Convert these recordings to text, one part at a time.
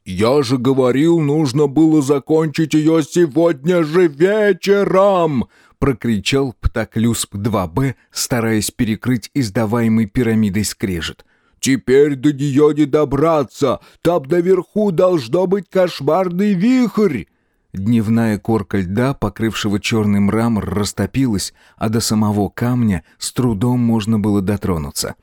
«Я же говорил, нужно было закончить ее сегодня же вечером!» — прокричал Птоклюсп-2Б, стараясь перекрыть издаваемый пирамидой скрежет. «Теперь до нее не добраться! Там наверху должно быть кошмарный вихрь!» Дневная корка льда, покрывшего черный мрамор, растопилась, а до самого камня с трудом можно было дотронуться.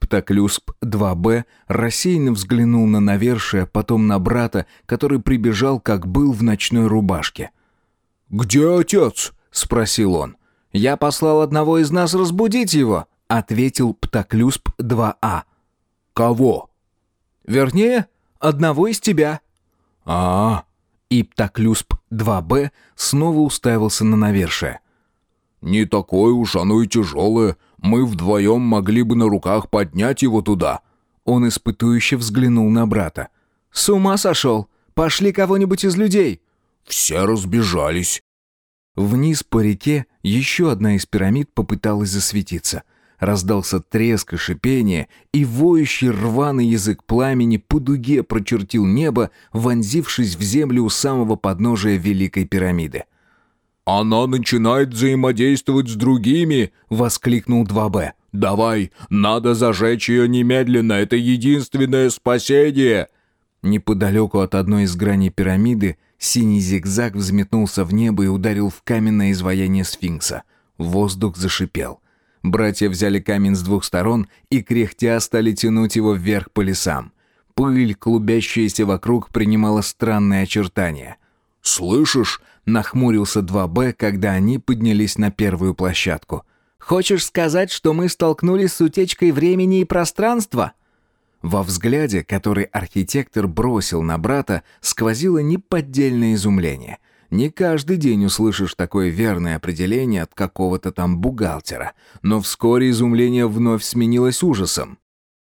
Птоклюсп-2Б рассеянно взглянул на навершие, потом на брата, который прибежал, как был в ночной рубашке. «Где отец?» — спросил он. «Я послал одного из нас разбудить его», — ответил Птоклюсп-2А. «Кого?» «Вернее, одного из тебя». «А-а-а». И Птоклюсп-2Б снова уставился на навершие. «Не такое уж оно и тяжелое. Мы вдвоем могли бы на руках поднять его туда». Он испытующе взглянул на брата. «С ума сошел! Пошли кого-нибудь из людей!» «Все разбежались». Вниз по реке еще одна из пирамид попыталась засветиться. Раздался треск и шипение, и воющий рваный язык пламени по дуге прочертил небо, вонзившись в землю у самого подножия Великой пирамиды. «Она начинает взаимодействовать с другими!» — воскликнул 2Б. «Давай, надо зажечь ее немедленно, это единственное спасение!» Неподалеку от одной из граней пирамиды синий зигзаг взметнулся в небо и ударил в каменное изваяние сфинкса. Воздух зашипел. Братья взяли камень с двух сторон и, кряхтя, стали тянуть его вверх по лесам. Пыль, клубящаяся вокруг, принимала странные очертания. «Слышишь?» — нахмурился 2Б, когда они поднялись на первую площадку. «Хочешь сказать, что мы столкнулись с утечкой времени и пространства?» Во взгляде, который архитектор бросил на брата, сквозило неподдельное изумление. Не каждый день услышишь такое верное определение от какого-то там бухгалтера, но вскоре изумление вновь сменилось ужасом.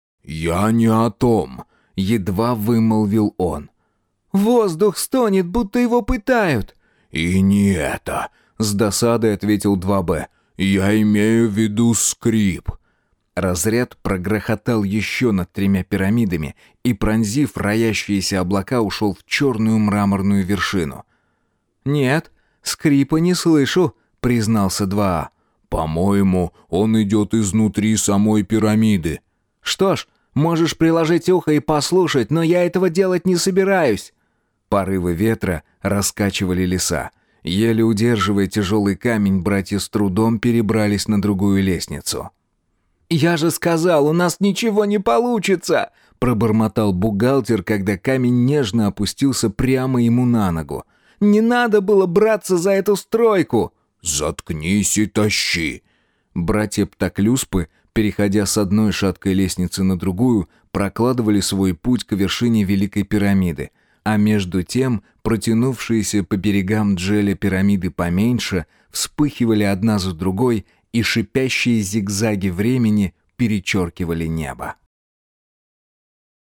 «Я не о том», — едва вымолвил он. «Воздух стонет, будто его пытают». «И не это», — с досадой ответил 2Б. «Я имею в виду скрип». Разряд прогрохотал еще над 3 пирамидами и, пронзив роящиеся облака, ушел в черную мраморную вершину. «Нет, скрипа не слышу», — признался 2А. «По-моему, он идет изнутри самой пирамиды». «Что ж, можешь приложить ухо и послушать, но я этого делать не собираюсь». Порывы ветра раскачивали леса. Еле удерживая тяжелый камень, братья с трудом перебрались на другую лестницу. «Я же сказал, у нас ничего не получится!» — пробормотал бухгалтер, когда камень нежно опустился прямо ему на ногу. «Не надо было браться за эту стройку!» «Заткнись и тащи!» Братья Птоклюспы, переходя с одной шаткой лестницы на другую, прокладывали свой путь к вершине Великой пирамиды, а между тем протянувшиеся по берегам джеля пирамиды поменьше вспыхивали одна за другой, и шипящие зигзаги времени перечеркивали небо.